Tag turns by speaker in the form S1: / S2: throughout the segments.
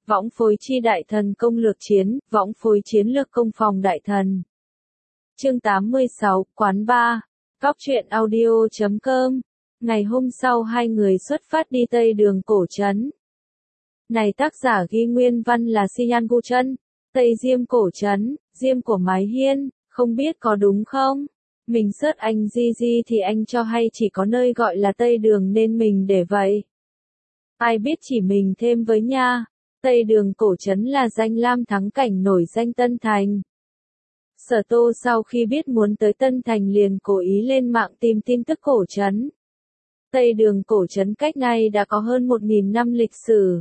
S1: Võng phối chi đại thần công lược chiến, võng phối chiến lược công phòng đại thần. Chương 86, quán bar, cóc truyện audio.com. Ngày hôm sau hai người xuất phát đi Tây Đường Cổ Trấn. Này tác giả ghi nguyên văn là Sian Gu Trân, Tây Diêm Cổ Trấn, Diêm của mái hiên, không biết có đúng không? Mình search anh Di thì anh cho hay chỉ có nơi gọi là Tây Đường nên mình để vậy. Ai biết chỉ mình thêm với nha. Tây Đường Cổ Trấn là danh lam thắng cảnh nổi danh Tân Thành. Sở Tô sau khi biết muốn tới Tân Thành liền cố ý lên mạng tìm tin tức cổ trấn. Tây Đường Cổ Trấn cách nay đã có hơn 1.000 năm lịch sử.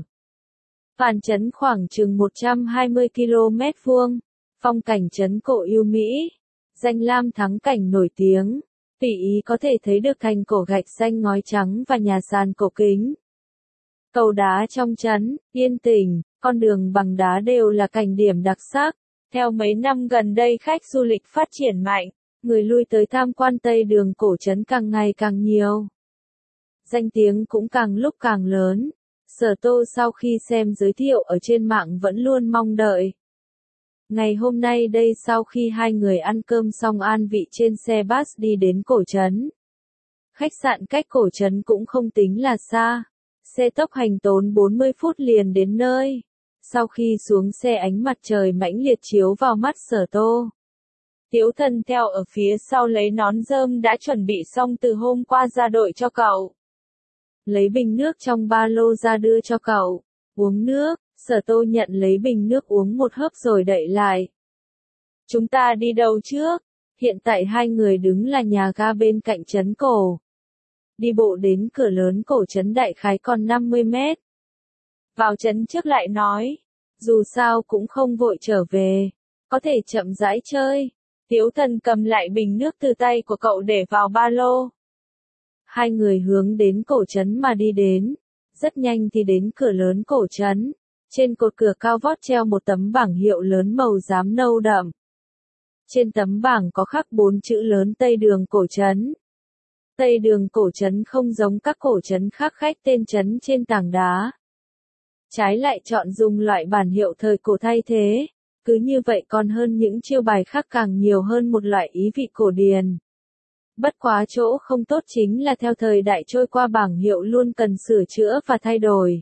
S1: Phàn trấn khoảng chừng 120 km vuông, phong cảnh trấn cổ yêu mỹ, danh lam thắng cảnh nổi tiếng, tùy ý có thể thấy được thành cổ gạch xanh ngói trắng và nhà sàn cổ kính. Cầu đá trong trấn, yên tĩnh, con đường bằng đá đều là cảnh điểm đặc sắc. Theo mấy năm gần đây khách du lịch phát triển mạnh, người lui tới tham quan Tây Đường Cổ Trấn càng ngày càng nhiều. Danh tiếng cũng càng lúc càng lớn. Sở Tô sau khi xem giới thiệu ở trên mạng vẫn luôn mong đợi. Ngày hôm nay đây sau khi hai người ăn cơm xong an vị trên xe bus đi đến Cổ Trấn. Khách sạn cách Cổ Trấn cũng không tính là xa. Xe tốc hành tốn 40 phút liền đến nơi. Sau khi xuống xe ánh mặt trời mãnh liệt chiếu vào mắt Sở Tô. Tiếu Thần theo ở phía sau lấy nón rơm đã chuẩn bị xong từ hôm qua ra đội cho cậu. Lấy bình nước trong ba lô ra đưa cho cậu. Uống nước, Sở Tô nhận lấy bình nước uống một hớp rồi đậy lại. Chúng ta đi đâu trước? Hiện tại hai người đứng là nhà ga bên cạnh trấn cổ. Đi bộ đến cửa lớn Cổ Trấn đại khái còn 50 mét. Vào trấn trước lại nói, dù sao cũng không vội trở về, có thể chậm rãi chơi. Tiếu Thần cầm lại bình nước từ tay của cậu để vào ba lô. Hai người hướng đến Cổ Trấn mà đi đến, rất nhanh thì đến cửa lớn Cổ Trấn. Trên cột cửa cao vót treo một tấm bảng hiệu lớn màu xám nâu đậm. Trên tấm bảng có khắc 4 chữ lớn Tây Đường Cổ Trấn. Tây Đường Cổ Trấn không giống các cổ trấn khác khắc tên trấn trên tảng đá. Trái lại chọn dùng loại bản hiệu thời cổ thay thế, cứ như vậy còn hơn những chiêu bài khác càng nhiều hơn một loại ý vị cổ điển. Bất quá chỗ không tốt chính là theo thời đại trôi qua bảng hiệu luôn cần sửa chữa và thay đổi.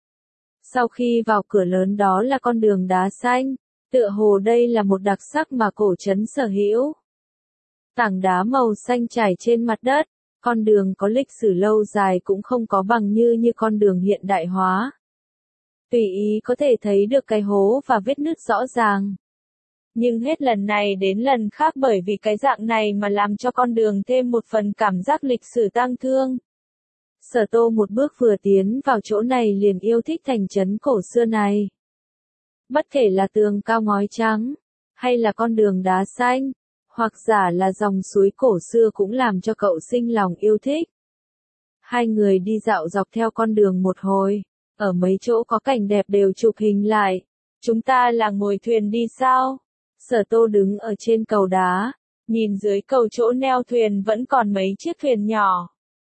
S1: Sau khi vào cửa lớn đó là con đường đá xanh, tựa hồ đây là một đặc sắc mà cổ trấn sở hữu. Tảng đá màu xanh trải trên mặt đất, con đường có lịch sử lâu dài cũng không có bằng như con đường hiện đại hóa. Tùy ý có thể thấy được cái hố và vết nứt rõ ràng. Nhưng hết lần này đến lần khác bởi vì cái dạng này mà làm cho con đường thêm một phần cảm giác lịch sử tang thương. Sở Tô một bước vừa tiến vào chỗ này liền yêu thích thành trấn cổ xưa này. Bất kể là tường cao ngói trắng, hay là con đường đá xanh, hoặc giả là dòng suối cổ xưa cũng làm cho cậu sinh lòng yêu thích. Hai người đi dạo dọc theo con đường một hồi. Ở mấy chỗ có cảnh đẹp đều chụp hình lại. Chúng ta là ngồi thuyền đi sao? Sở Tô đứng ở trên cầu đá, nhìn dưới cầu chỗ neo thuyền vẫn còn mấy chiếc thuyền nhỏ.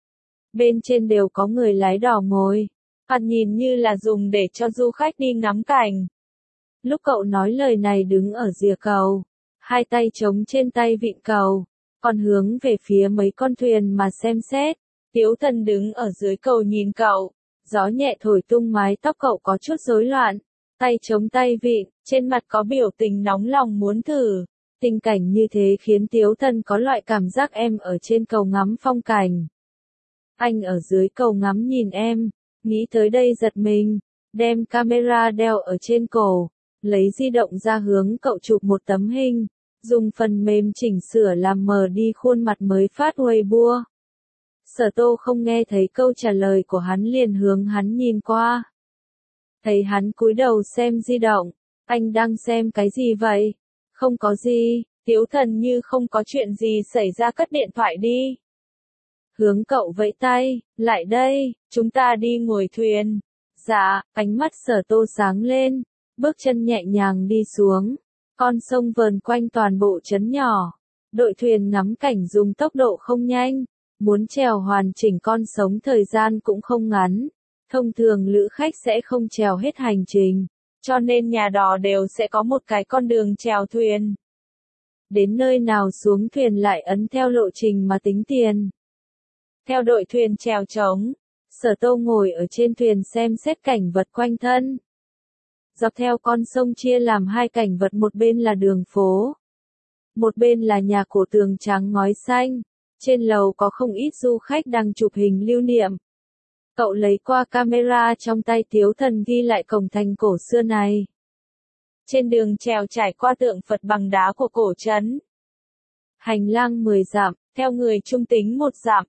S1: Bên trên đều có người lái đò ngồi, thoạt nhìn như là dùng để cho du khách đi ngắm cảnh. Lúc cậu nói lời này đứng ở rìa cầu, hai tay chống trên tay vịn cầu, còn hướng về phía mấy con thuyền mà xem xét. Tiếu Thần đứng ở dưới cầu nhìn cậu. Gió nhẹ thổi tung mái tóc cậu có chút rối loạn, tay chống tay vịn, trên mặt có biểu tình nóng lòng muốn thử. Tình cảnh như thế khiến Tiếu Thần có loại cảm giác em ở trên cầu ngắm phong cảnh. Anh ở dưới cầu ngắm nhìn em, nghĩ tới đây giật mình, đem camera đeo ở trên cổ, lấy di động ra hướng cậu chụp một tấm hình, dùng phần mềm chỉnh sửa làm mờ đi khuôn mặt mới phát Weibo. Sở Tô không nghe thấy câu trả lời của hắn liền hướng hắn nhìn qua. Thấy hắn cúi đầu xem di động, anh đang xem cái gì vậy? Không có gì, Tiếu Thần như không có chuyện gì xảy ra cất điện thoại đi. Hướng cậu vẫy tay, lại đây, chúng ta đi ngồi thuyền. Dạ, ánh mắt Sở Tô sáng lên, bước chân nhẹ nhàng đi xuống. Con sông vờn quanh toàn bộ trấn nhỏ. Đội thuyền ngắm cảnh dùng tốc độ không nhanh. Muốn chèo hoàn chỉnh con sông thời gian cũng không ngắn. Thông thường lữ khách sẽ không chèo hết hành trình. cho nên nhà đò đều sẽ có một cái con đường chèo thuyền. Đến nơi nào xuống thuyền lại ấn theo lộ trình mà tính tiền. Theo đội thuyền chèo trống, Sở Tô ngồi ở trên thuyền xem xét cảnh vật quanh thân. Dọc theo con sông chia làm hai cảnh vật, một bên là đường phố, một bên là nhà cổ tường trắng ngói xanh. Trên lầu có không ít du khách đang chụp hình lưu niệm. Cậu lấy qua camera trong tay Tiếu Thần ghi lại cổng thành cổ xưa này. Trên đường chèo trải qua tượng Phật bằng đá của cổ trấn. Hành lang 10 dặm, theo người trung tính 1 dặm.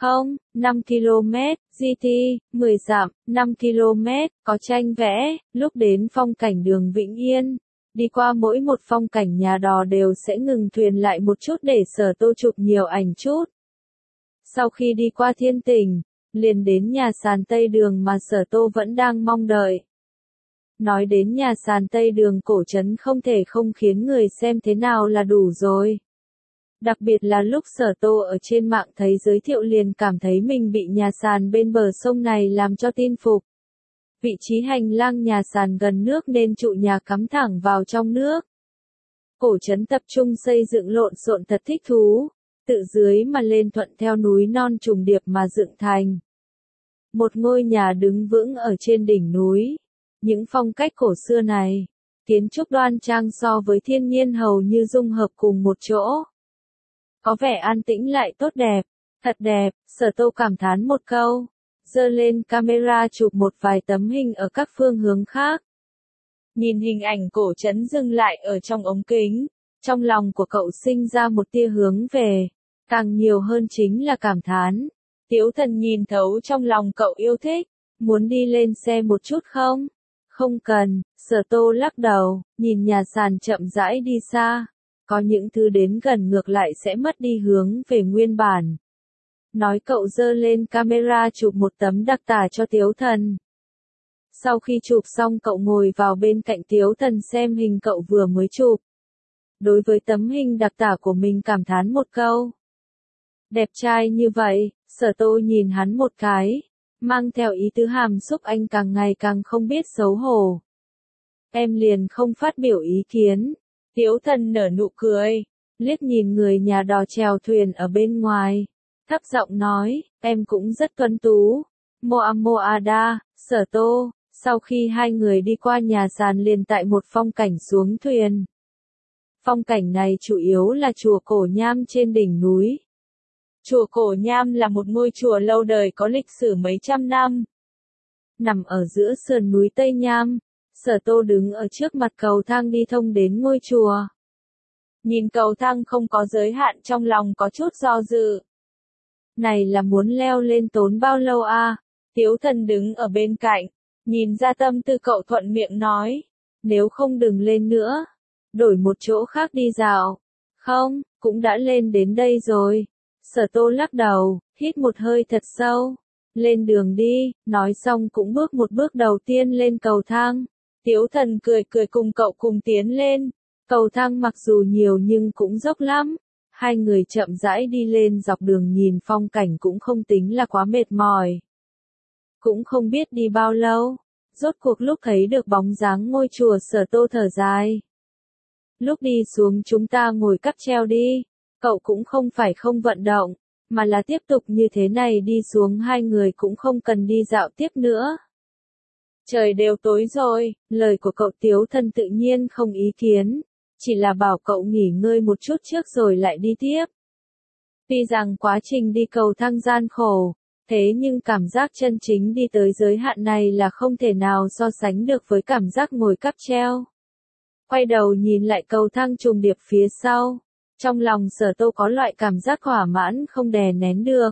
S1: 5 km, GT, 10 dặm, 5 km, có tranh vẽ, lúc đến phong cảnh đường Vĩnh Yên. Đi qua mỗi một phong cảnh nhà đò đều sẽ ngừng thuyền lại một chút để Sở Tô chụp nhiều ảnh chút. Sau khi đi qua Thiên Tình, liền đến nhà sàn Tây Đường mà Sở Tô vẫn đang mong đợi. Nói đến nhà sàn Tây Đường cổ trấn không thể không khiến người xem thế nào là đủ rồi. Đặc biệt là lúc Sở Tô ở trên mạng thấy giới thiệu liền cảm thấy mình bị nhà sàn bên bờ sông này làm cho tin phục. Vị trí hành lang nhà sàn gần nước nên trụ nhà cắm thẳng vào trong nước. Cổ trấn tập trung xây dựng lộn xộn thật thích thú, tự dưới mà lên thuận theo núi non trùng điệp mà dựng thành. Một ngôi nhà đứng vững ở trên đỉnh núi. Những phong cách cổ xưa này, kiến trúc đoan trang so với thiên nhiên hầu như dung hợp cùng một chỗ. Có vẻ an tĩnh lại tốt đẹp, thật đẹp, Sở Tô cảm thán một câu, giơ lên camera chụp một vài tấm hình ở các phương hướng khác. Nhìn hình ảnh cổ trấn dừng lại ở trong ống kính, trong lòng của cậu sinh ra một tia hướng về, càng nhiều hơn chính là cảm thán. Tiếu Thần nhìn thấu trong lòng cậu yêu thích, muốn đi lên xe một chút không? Không cần, Sở Tô lắc đầu, nhìn nhà sàn chậm rãi đi xa. Có những thứ đến gần ngược lại sẽ mất đi hướng về nguyên bản. Nói cậu giơ lên camera chụp một tấm đặc tả cho Tiếu Thần. Sau khi chụp xong cậu ngồi vào bên cạnh Tiếu Thần xem hình cậu vừa mới chụp. Đối với tấm hình đặc tả của mình cảm thán một câu. Đẹp trai như vậy, Sở Tô nhìn hắn một cái, mang theo ý tứ hàm xúc anh càng ngày càng không biết xấu hổ. Em liền không phát biểu ý kiến. Tiếu Thần nở nụ cười, liếc nhìn người nhà đò chèo thuyền ở bên ngoài, thấp giọng nói, em cũng rất tuấn tú. Moada, Sở Tô, sau khi hai người đi qua nhà sàn liền tại một phong cảnh xuống thuyền. Phong cảnh này chủ yếu là chùa Cổ Nham trên đỉnh núi. Chùa Cổ Nham là một ngôi chùa lâu đời có lịch sử mấy trăm năm. Nằm ở giữa sườn núi Tây Nham. Sở Tô đứng ở trước mặt cầu thang đi thông đến ngôi chùa. Nhìn cầu thang không có giới hạn trong lòng có chút do dự. Này là muốn leo lên tốn bao lâu à? Tiếu Thần đứng ở bên cạnh, nhìn ra tâm tư cậu thuận miệng nói. Nếu không đừng lên nữa. Đổi một chỗ khác đi dạo. Không, cũng đã lên đến đây rồi. Sở Tô lắc đầu, hít một hơi thật sâu. Lên đường đi, nói xong cũng bước một bước đầu tiên lên cầu thang. Tiếu Thần cười cười cùng cậu cùng tiến lên. Cầu thang mặc dù nhiều nhưng cũng dốc lắm. Hai người chậm rãi đi lên dọc đường nhìn phong cảnh cũng không tính là quá mệt mỏi. Cũng không biết đi bao lâu. Rốt cuộc lúc thấy được bóng dáng ngôi chùa Sở Tô thở dài. Lúc đi xuống chúng ta ngồi cáp treo đi. Cậu cũng không phải không vận động, mà là tiếp tục như thế này đi xuống hai người cũng không cần đi dạo tiếp nữa. Trời đều tối rồi, lời của cậu Tiếu Thần tự nhiên không ý kiến, chỉ là bảo cậu nghỉ ngơi một chút trước rồi lại đi tiếp. Tuy rằng quá trình đi cầu thang gian khổ, thế nhưng cảm giác chân chính đi tới giới hạn này là không thể nào so sánh được với cảm giác ngồi cáp treo. Quay đầu nhìn lại cầu thang trùng điệp phía sau, trong lòng Sở Tô có loại cảm giác thỏa mãn không đè nén được.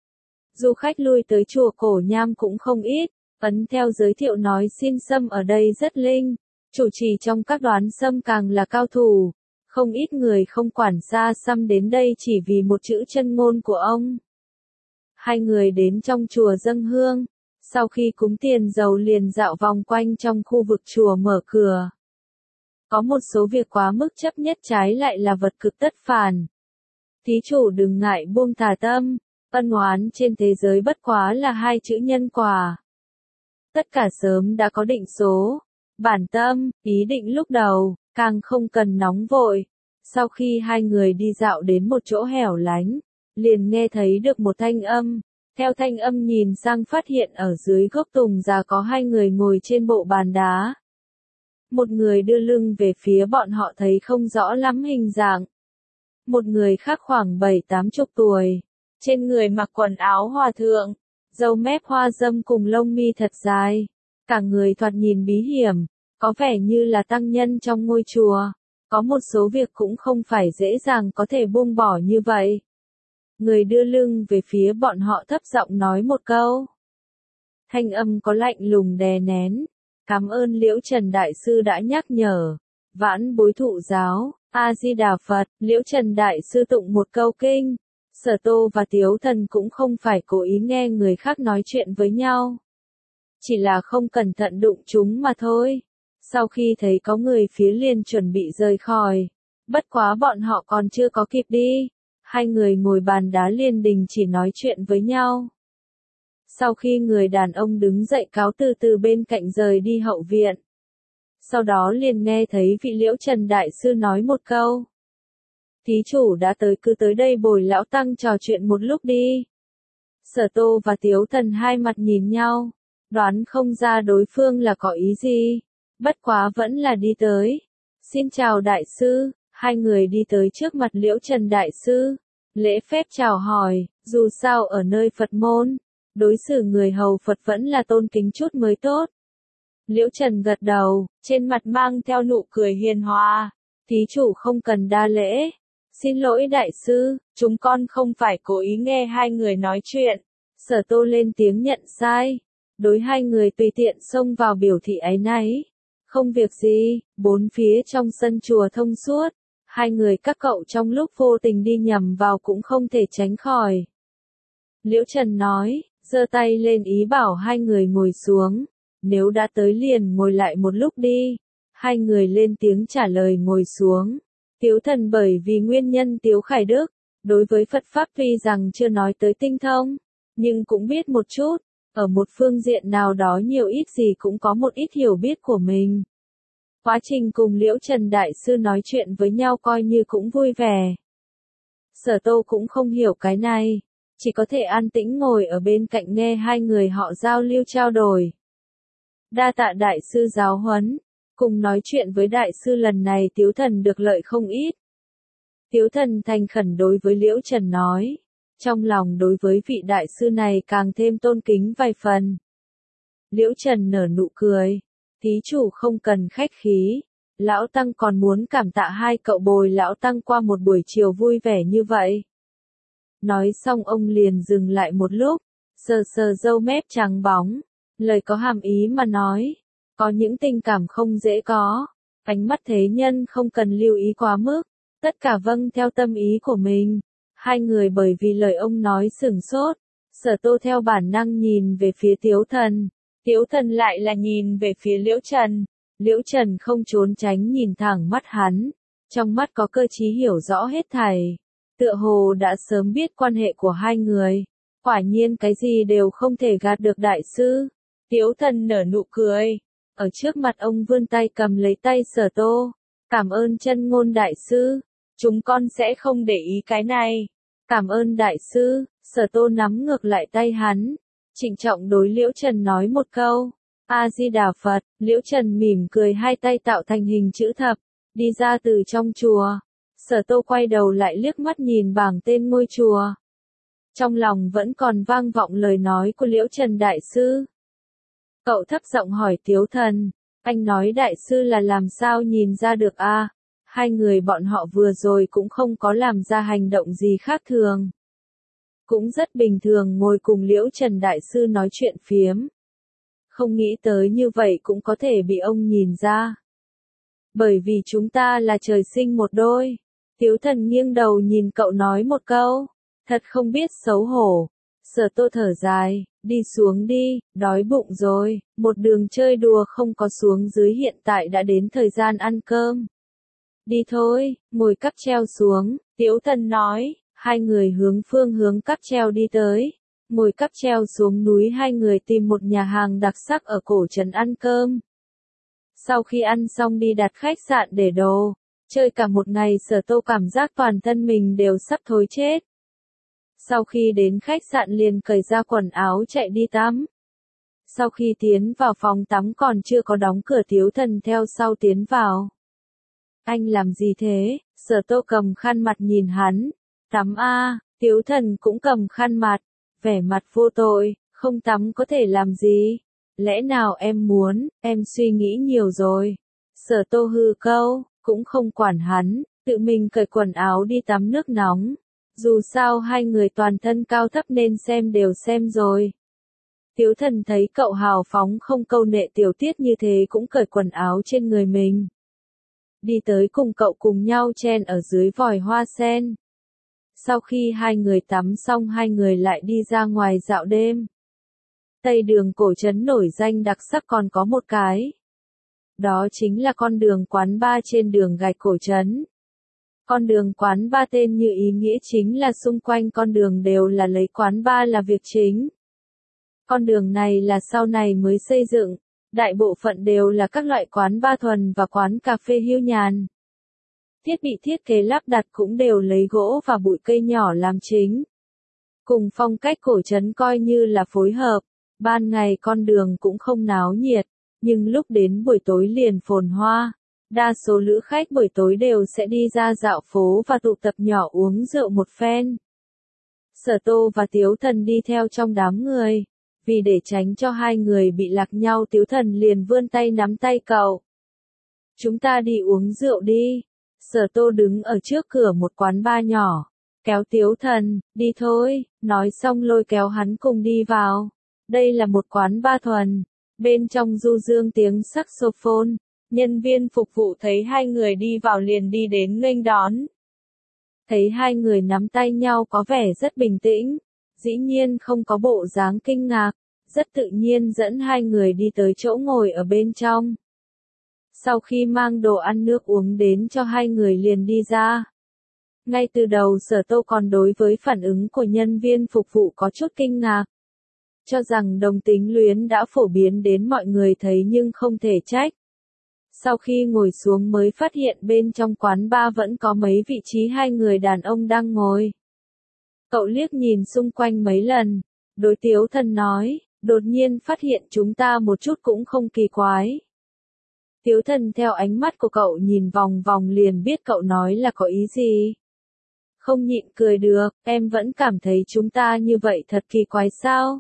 S1: Du khách lui tới chùa Cổ Nham cũng không ít. Ấn theo giới thiệu nói xin sâm ở đây rất linh, chủ trì trong các đoán sâm càng là cao thủ, không ít người không quản xa xăm đến đây chỉ vì một chữ chân ngôn của ông. Hai người đến trong chùa dâng hương, sau khi cúng tiền dầu liền dạo vòng quanh trong khu vực chùa mở cửa. Có một số việc quá mức chấp nhất trái lại là vật cực tất phản. Thí chủ đừng ngại buông thả tâm, ân oán trên thế giới bất quá là hai chữ nhân quả. Tất cả sớm đã có định số, Bản tâm, ý định lúc đầu, càng không cần nóng vội. Sau khi hai người đi dạo đến một chỗ hẻo lánh, liền nghe thấy được một thanh âm. Theo thanh âm nhìn sang phát hiện ở dưới gốc tùng già có hai người ngồi trên bộ bàn đá. Một người đưa lưng về phía bọn họ thấy không rõ lắm hình dạng. Một người khác khoảng 7-80 tuổi. Trên người mặc quần áo hòa thượng, râu mép hoa dâm cùng lông mi thật dài. Cả người thoạt nhìn bí hiểm, có vẻ như là tăng nhân trong ngôi chùa. Có một số việc cũng không phải dễ dàng có thể buông bỏ như vậy. Người đưa lưng về phía bọn họ thấp giọng nói một câu. Thanh âm có lạnh lùng đè nén. Cảm ơn Liễu Trần Đại Sư đã nhắc nhở. Vãn bối thụ giáo, A-di-đà Phật, Liễu Trần Đại Sư tụng một câu kinh. Sở Tô và Tiếu Thần cũng không phải cố ý nghe người khác nói chuyện với nhau. Chỉ là không cẩn thận đụng chúng mà thôi. Sau khi thấy có người phía liền chuẩn bị rời khỏi. Bất quá bọn họ còn chưa có kịp đi. Hai người ngồi bàn đá liền đình chỉ nói chuyện với nhau. Sau khi người đàn ông đứng dậy cáo từ bên cạnh rời đi hậu viện. Sau đó liền nghe thấy vị Liễu Trần Đại Sư nói một câu. Thí chủ đã tới cứ tới đây bồi lão tăng trò chuyện một lúc đi. Sở Tô và Tiếu Thần hai mặt nhìn nhau, đoán không ra đối phương là có ý gì, bất quá vẫn là đi tới. Xin chào Đại Sư, hai người đi tới trước mặt Liễu Trần Đại Sư, lễ phép chào hỏi, dù sao ở nơi Phật môn, đối xử người hầu Phật vẫn là tôn kính chút mới tốt. Liễu Trần gật đầu, trên mặt mang theo nụ cười hiền hòa, thí chủ không cần đa lễ. Xin lỗi Đại Sư, chúng con không phải cố ý nghe hai người nói chuyện. Sở Tô lên tiếng nhận sai. Đối hai người tùy tiện xông vào biểu thị áy náy. Không việc gì, bốn phía trong sân chùa thông suốt. Hai người các cậu trong lúc vô tình đi nhầm vào cũng không thể tránh khỏi. Liễu Trần nói, giơ tay lên ý bảo hai người ngồi xuống. Nếu đã tới liền ngồi lại một lúc đi. Hai người lên tiếng trả lời ngồi xuống. Tiếu Thần bởi vì nguyên nhân Tiếu Khải Đức, đối với Phật Pháp tuy rằng chưa nói tới tinh thông, nhưng cũng biết một chút, ở một phương diện nào đó nhiều ít gì cũng có một ít hiểu biết của mình. Quá trình cùng Liễu Trần Đại Sư nói chuyện với nhau coi như cũng vui vẻ. Sở Tô cũng không hiểu cái này, chỉ có thể an tĩnh ngồi ở bên cạnh nghe hai người họ giao lưu trao đổi. Đa tạ Đại Sư giáo huấn. Cùng nói chuyện với Đại Sư lần này Tiếu Thần được lợi không ít. Tiếu Thần thành khẩn đối với Liễu Trần nói. Trong lòng đối với vị Đại Sư này càng thêm tôn kính vài phần. Liễu Trần nở nụ cười. Thí chủ không cần khách khí. Lão Tăng còn muốn cảm tạ hai cậu bồi Lão Tăng qua một buổi chiều vui vẻ như vậy. Nói xong ông liền dừng lại một lúc. Sờ sờ râu mép trắng bóng. Lời có hàm ý mà nói. Có những tình cảm không dễ có, ánh mắt thế nhân không cần lưu ý quá mức, tất cả vâng theo tâm ý của mình. Hai người bởi vì lời ông nói sửng sốt, Sở Tô theo bản năng nhìn về phía Tiếu Thần, Tiếu Thần lại là nhìn về phía Liễu Trần. Liễu Trần không trốn tránh nhìn thẳng mắt hắn, trong mắt có cơ trí hiểu rõ hết thảy, tựa hồ đã sớm biết quan hệ của hai người, quả nhiên cái gì đều không thể gạt được Đại Sư. Tiếu Thần nở nụ cười. Ở trước mặt ông vươn tay cầm lấy tay Sở Tô. Cảm ơn chân ngôn Đại Sư. Chúng con sẽ không để ý cái này. Cảm ơn Đại Sư. Sở Tô nắm ngược lại tay hắn. Trịnh trọng đối Liễu Trần nói một câu. A-di-đà Phật. Liễu Trần mỉm cười hai tay tạo thành hình chữ thập. Đi ra từ trong chùa. Sở Tô quay đầu lại liếc mắt nhìn bảng tên ngôi chùa. Trong lòng vẫn còn vang vọng lời nói của Liễu Trần Đại Sư. Cậu thấp giọng hỏi Tiếu Thần, anh nói Đại Sư là làm sao nhìn ra được a? Hai người bọn họ vừa rồi cũng không có làm ra hành động gì khác thường. Cũng rất bình thường ngồi cùng Liễu Trần Đại Sư nói chuyện phiếm. Không nghĩ tới như vậy cũng có thể bị ông nhìn ra. Bởi vì chúng ta là trời sinh một đôi. Tiếu Thần nghiêng đầu nhìn cậu nói một câu, thật không biết xấu hổ. Sở Tô thở dài, đi xuống đi, đói bụng rồi, một đường chơi đùa không có xuống dưới hiện tại đã đến thời gian ăn cơm. Đi thôi, ngồi cáp treo xuống, Tiếu Thần nói, hai người hướng cáp treo đi tới. Ngồi cáp treo xuống núi hai người tìm một nhà hàng đặc sắc ở cổ trấn ăn cơm. Sau khi ăn xong đi đặt khách sạn để đồ, chơi cả một ngày Sở Tô cảm giác toàn thân mình đều sắp thối chết. Sau khi đến khách sạn liền cởi ra quần áo chạy đi tắm. Sau khi tiến vào phòng tắm còn chưa có đóng cửa Tiếu Thần theo sau tiến vào. Anh làm gì thế? Sở Tô cầm khăn mặt nhìn hắn. Tắm a. Tiếu Thần cũng cầm khăn mặt, vẻ mặt vô tội, không tắm có thể làm gì? Lẽ nào em muốn, em suy nghĩ nhiều rồi. Sở Tô hừ câu, cũng không quản hắn, tự mình cởi quần áo đi tắm nước nóng. Dù sao hai người toàn thân cao thấp nên xem đều xem rồi. Tiếu Thần thấy cậu hào phóng không câu nệ tiểu tiết như thế cũng cởi quần áo trên người mình. Đi tới cùng cậu cùng nhau chen ở dưới vòi hoa sen. Sau khi hai người tắm xong hai người lại đi ra ngoài dạo đêm. Tây đường cổ trấn nổi danh đặc sắc còn có một cái. Đó chính là con đường quán bar trên đường gạch cổ trấn. Con đường quán bar tên như ý nghĩa chính là xung quanh con đường đều là lấy quán bar là việc chính. Con đường này là sau này mới xây dựng, đại bộ phận đều là các loại quán bar thuần và quán cà phê hưu nhàn. Thiết bị thiết kế lắp đặt cũng đều lấy gỗ và bụi cây nhỏ làm chính. Cùng phong cách cổ trấn coi như là phối hợp, ban ngày con đường cũng không náo nhiệt, nhưng lúc đến buổi tối liền phồn hoa. Đa số lữ khách buổi tối đều sẽ đi ra dạo phố và tụ tập nhỏ uống rượu một phen. Sở Tô và Tiếu Thần đi theo trong đám người. Vì để tránh cho hai người bị lạc nhau Tiếu Thần liền vươn tay nắm tay cậu. Chúng ta đi uống rượu đi. Sở Tô đứng ở trước cửa một quán bar nhỏ. Kéo Tiếu Thần, đi thôi, nói xong lôi kéo hắn cùng đi vào. Đây là một quán bar thuần. Bên trong du dương tiếng saxophone. Nhân viên phục vụ thấy hai người đi vào liền đi đến nghênh đón. Thấy hai người nắm tay nhau có vẻ rất bình tĩnh. Dĩ nhiên không có bộ dáng kinh ngạc, rất tự nhiên dẫn hai người đi tới chỗ ngồi ở bên trong. Sau khi mang đồ ăn nước uống đến cho hai người liền đi ra. Ngay từ đầu Sở Tô còn đối với phản ứng của nhân viên phục vụ có chút kinh ngạc. Cho rằng đồng tính luyến đã phổ biến đến mọi người thấy nhưng không thể trách. Sau khi ngồi xuống mới phát hiện bên trong quán bar vẫn có mấy vị trí hai người đàn ông đang ngồi. Cậu liếc nhìn xung quanh mấy lần, đối Tiếu Thần nói, đột nhiên phát hiện chúng ta một chút cũng không kỳ quái. Tiếu Thần theo ánh mắt của cậu nhìn vòng vòng liền biết cậu nói là có ý gì. Không nhịn cười được, em vẫn cảm thấy chúng ta như vậy thật kỳ quái sao?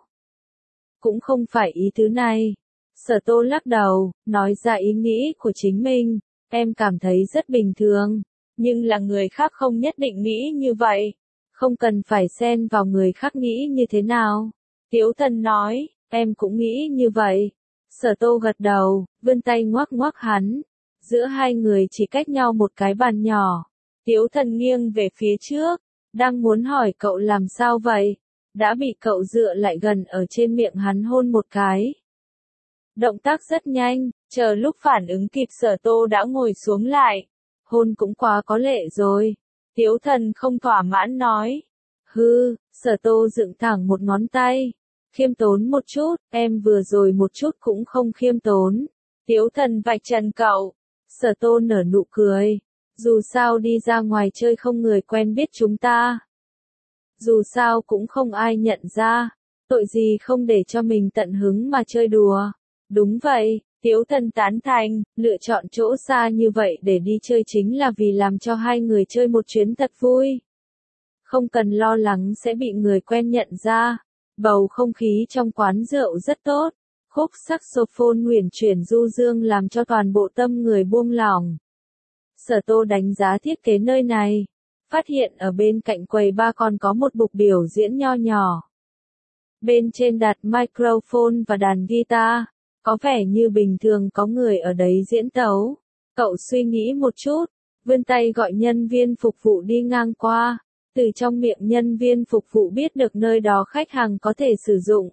S1: Cũng không phải ý thứ này. Sở Tô lắc đầu, nói ra ý nghĩ của chính mình, em cảm thấy rất bình thường, nhưng là người khác không nhất định nghĩ như vậy. Không cần phải xen vào người khác nghĩ như thế nào. Tiếu Thần nói, em cũng nghĩ như vậy. Sở Tô gật đầu, vươn tay ngoắc ngoắc hắn. Giữa hai người chỉ cách nhau một cái bàn nhỏ. Tiếu Thần nghiêng về phía trước, đang muốn hỏi cậu làm sao vậy. Đã bị cậu dựa lại gần ở trên miệng hắn hôn một cái. Động tác rất nhanh, chờ lúc phản ứng kịp Sở Tô đã ngồi xuống lại. Hôn cũng quá có lệ rồi. Tiếu Thần không thỏa mãn nói. Hư, Sở Tô dựng thẳng một ngón tay. Khiêm tốn một chút, em vừa rồi một chút cũng không khiêm tốn. Tiếu Thần vạch trần cậu. Sở Tô nở nụ cười. Dù sao đi ra ngoài chơi không người quen biết chúng ta. Dù sao cũng không ai nhận ra. Tội gì không để cho mình tận hứng mà chơi đùa. Đúng vậy, Tiếu Thần tán thành, lựa chọn chỗ xa như vậy để đi chơi chính là vì làm cho hai người chơi một chuyến thật vui. Không cần lo lắng sẽ bị người quen nhận ra. Bầu không khí trong quán rượu rất tốt. Khúc saxophone uyển chuyển du dương làm cho toàn bộ tâm người buông lỏng. Sở Tô đánh giá thiết kế nơi này. Phát hiện ở bên cạnh quầy bar còn có một bục biểu diễn nho nhỏ. Bên trên đặt microphone và đàn guitar. Có vẻ như bình thường có người ở đấy diễn tấu. Cậu suy nghĩ một chút, vươn tay gọi nhân viên phục vụ đi ngang qua. Từ trong miệng nhân viên phục vụ biết được nơi đó khách hàng có thể sử dụng.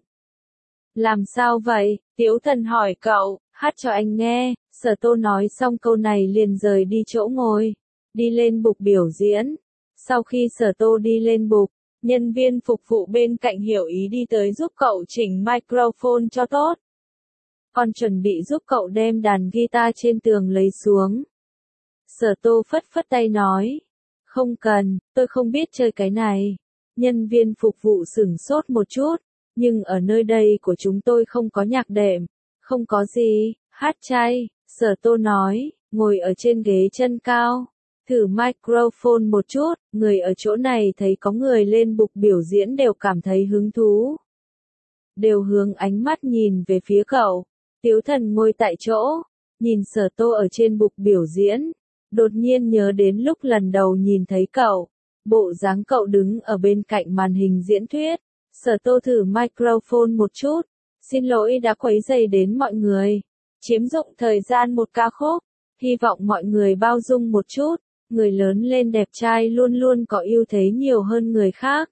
S1: Làm sao vậy? Tiếu Thần hỏi cậu, hát cho anh nghe. Sở Tô nói xong câu này liền rời đi chỗ ngồi. Đi lên bục biểu diễn. Sau khi Sở Tô đi lên bục, nhân viên phục vụ bên cạnh hiểu ý đi tới giúp cậu chỉnh microphone cho tốt. Con chuẩn bị giúp cậu đem đàn guitar trên tường lấy xuống. Sở Tô phất phất tay nói. Không cần, tôi không biết chơi cái này. Nhân viên phục vụ sửng sốt một chút, nhưng ở nơi đây của chúng tôi không có nhạc đệm. Không có gì, hát chay, Sở Tô nói, ngồi ở trên ghế chân cao. Thử microphone một chút, người ở chỗ này thấy có người lên bục biểu diễn đều cảm thấy hứng thú. Đều hướng ánh mắt nhìn về phía cậu. Tiếu Thần ngồi tại chỗ, nhìn Sở Tô ở trên bục biểu diễn. Đột nhiên nhớ đến lúc lần đầu nhìn thấy cậu. Bộ dáng cậu đứng ở bên cạnh màn hình diễn thuyết. Sở Tô thử microphone một chút. Xin lỗi đã quấy rầy đến mọi người. Chiếm dụng thời gian một ca khúc. Hy vọng mọi người bao dung một chút. Người lớn lên đẹp trai luôn luôn có ưu thế nhiều hơn người khác.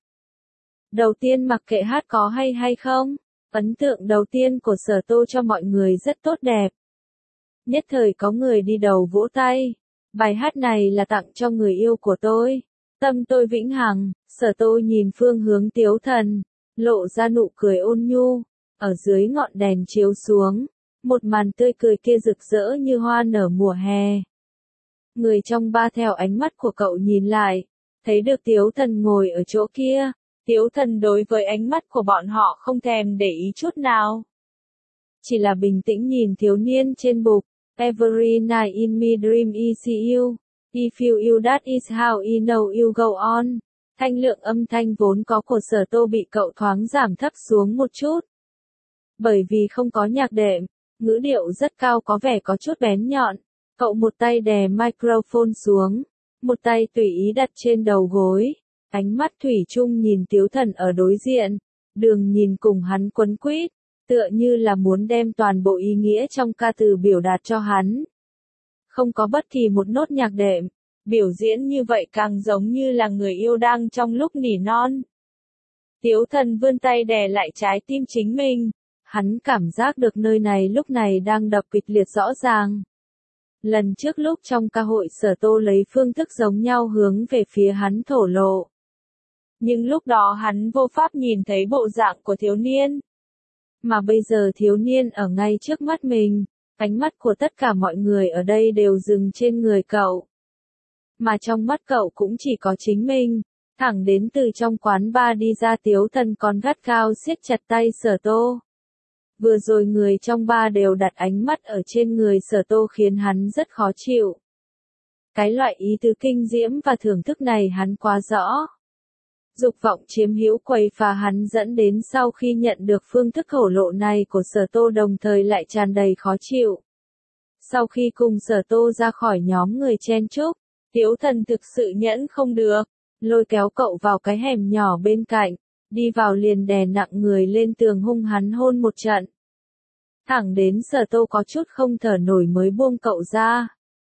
S1: Đầu tiên mặc kệ hát có hay không, ấn tượng đầu tiên của Sở Tô cho mọi người rất tốt đẹp. Nhất thời có người đi đầu vỗ tay. Bài hát này là tặng cho người yêu của tôi. Tâm tôi vĩnh hằng. Sở Tô nhìn phương hướng Tiếu Thần, lộ ra nụ cười ôn nhu. Ở dưới ngọn đèn chiếu xuống, một màn tươi cười kia rực rỡ như hoa nở mùa hè. Người trong ba theo ánh mắt của cậu nhìn lại, thấy được Tiếu Thần ngồi ở chỗ kia. Tiếu Thần đối với ánh mắt của bọn họ không thèm để ý chút nào. Chỉ là bình tĩnh nhìn thiếu niên trên bục. Every night in my dream I see you. If you you that is how I know you go on. Thanh lượng âm thanh vốn có của Sở Tô bị cậu thoáng giảm thấp xuống một chút. Bởi vì không có nhạc đệm, ngữ điệu rất cao có vẻ có chút bén nhọn. Cậu một tay đè microphone xuống, một tay tùy ý đặt trên đầu gối. Ánh mắt thủy chung nhìn Tiếu Thần ở đối diện, đường nhìn cùng hắn quấn quýt, tựa như là muốn đem toàn bộ ý nghĩa trong ca từ biểu đạt cho hắn. Không có bất kỳ một nốt nhạc đệm, biểu diễn như vậy càng giống như là người yêu đang trong lúc nỉ non. Tiếu Thần vươn tay đè lại trái tim chính mình, hắn cảm giác được nơi này lúc này đang đập kịch liệt rõ ràng. Lần trước lúc trong ca hội Sở Tô lấy phương thức giống nhau hướng về phía hắn thổ lộ. Nhưng lúc đó hắn vô pháp nhìn thấy bộ dạng của thiếu niên. Mà bây giờ thiếu niên ở ngay trước mắt mình, ánh mắt của tất cả mọi người ở đây đều dừng trên người cậu. Mà trong mắt cậu cũng chỉ có chính mình, thẳng đến từ trong quán bar đi ra Tiếu Thần còn gắt gao siết chặt tay Sở Tô. Vừa rồi người trong bar đều đặt ánh mắt ở trên người Sở Tô khiến hắn rất khó chịu. Cái loại ý tứ kinh diễm và thưởng thức này hắn quá rõ. Dục vọng chiếm hữu quầy phá hắn dẫn đến sau khi nhận được phương thức thổ lộ này của Sở Tô đồng thời lại tràn đầy khó chịu. Sau khi cùng Sở Tô ra khỏi nhóm người chen chúc, Tiếu Thần thực sự nhẫn không được, lôi kéo cậu vào cái hẻm nhỏ bên cạnh, đi vào liền đè nặng người lên tường hung hắn hôn một trận. Thẳng đến Sở Tô có chút không thở nổi mới buông cậu ra.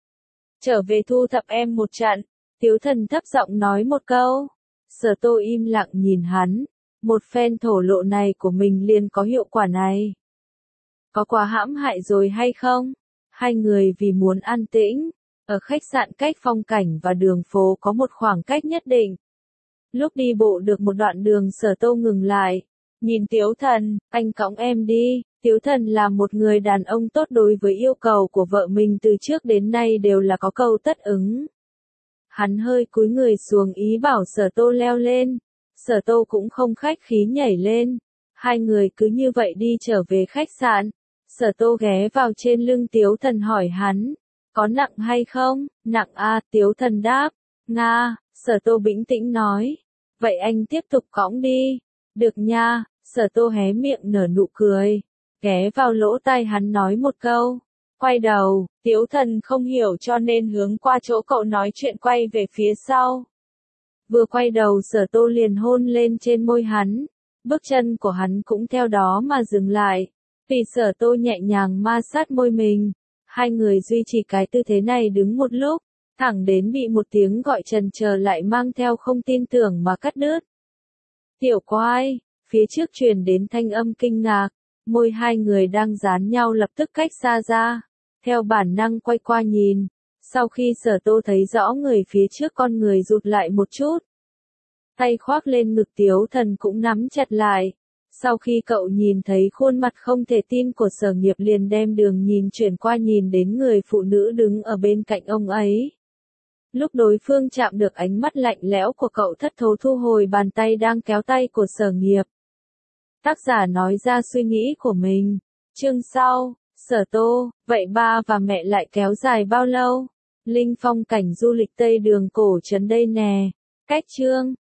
S1: Trở về thu thập em một trận, Tiếu Thần thấp giọng nói một câu. Sở Tô im lặng nhìn hắn, một phen thổ lộ này của mình liền có hiệu quả này. Có quá hãm hại rồi hay không? Hai người vì muốn an tĩnh, ở khách sạn cách phong cảnh và đường phố có một khoảng cách nhất định. Lúc đi bộ được một đoạn đường Sở Tô ngừng lại, nhìn Tiếu Thần, anh cõng em đi. Tiếu Thần là một người đàn ông tốt đối với yêu cầu của vợ mình từ trước đến nay đều là có câu tất ứng. Hắn hơi cúi người xuống ý bảo Sở Tô leo lên. Sở Tô cũng không khách khí nhảy lên. Hai người cứ như vậy đi trở về khách sạn. Sở Tô ghé vào trên lưng Tiếu Thần hỏi hắn. Có nặng hay không? Nặng à, Tiếu Thần đáp. Nga, Sở Tô bĩnh tĩnh nói. Vậy anh tiếp tục cõng đi. Được nha, Sở Tô hé miệng nở nụ cười. Ghé vào lỗ tai hắn nói một câu. Quay đầu, Tiếu Thần không hiểu cho nên hướng qua chỗ cậu nói chuyện quay về phía sau. Vừa quay đầu Sở Tô liền hôn lên trên môi hắn. Bước chân của hắn cũng theo đó mà dừng lại. Vì Sở Tô nhẹ nhàng ma sát môi mình. Hai người duy trì cái tư thế này đứng một lúc. Thẳng đến bị một tiếng gọi trần chờ lại mang theo không tin tưởng mà cắt đứt. Tiểu Quai, phía trước truyền đến thanh âm kinh ngạc. Môi hai người đang dán nhau lập tức cách xa ra. Theo bản năng quay qua nhìn. Sau khi Sở Tô thấy rõ người phía trước con người rụt lại một chút. Tay khoác lên ngực Tiếu Thần cũng nắm chặt lại. Sau khi cậu nhìn thấy khuôn mặt không thể tin của Sở Nghiệp liền đem đường nhìn chuyển qua nhìn đến người phụ nữ đứng ở bên cạnh ông ấy. Lúc đối phương chạm được ánh mắt lạnh lẽo của cậu thất thố thu hồi bàn tay đang kéo tay của Sở Nghiệp. Tác giả nói ra suy nghĩ của mình. Chương sau, Sở Tô, vậy ba và mẹ lại kéo dài bao lâu? Linh phong cảnh du lịch Tây Đường cổ trấn đây nè. Cách chương.